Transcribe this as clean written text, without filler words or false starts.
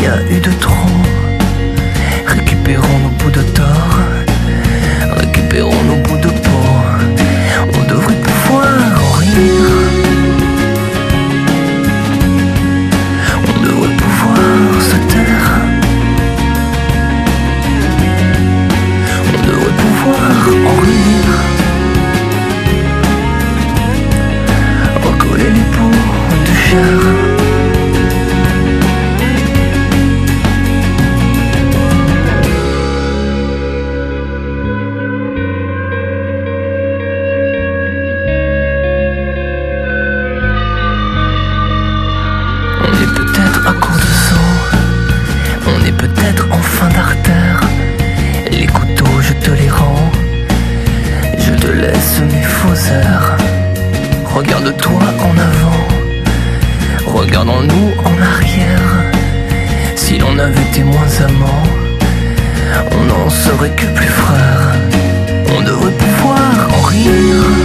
y a eu de trop. Récupérons nos bouts de tort, récupérons nos bouts de peau. On devrait pouvoir en rire. On devrait pouvoir se taire. On devrait pouvoir en rire. Recoller les bouts de chair. On est peut-être à court de sang, on est peut-être en fin d'artère. Les couteaux je te les rends, je te laisse mes faux airs. Regarde-toi en avant, regardons-nous en arrière. Si l'on avait été moins amants, on n'en serait que plus frères. On devrait pouvoir en rire.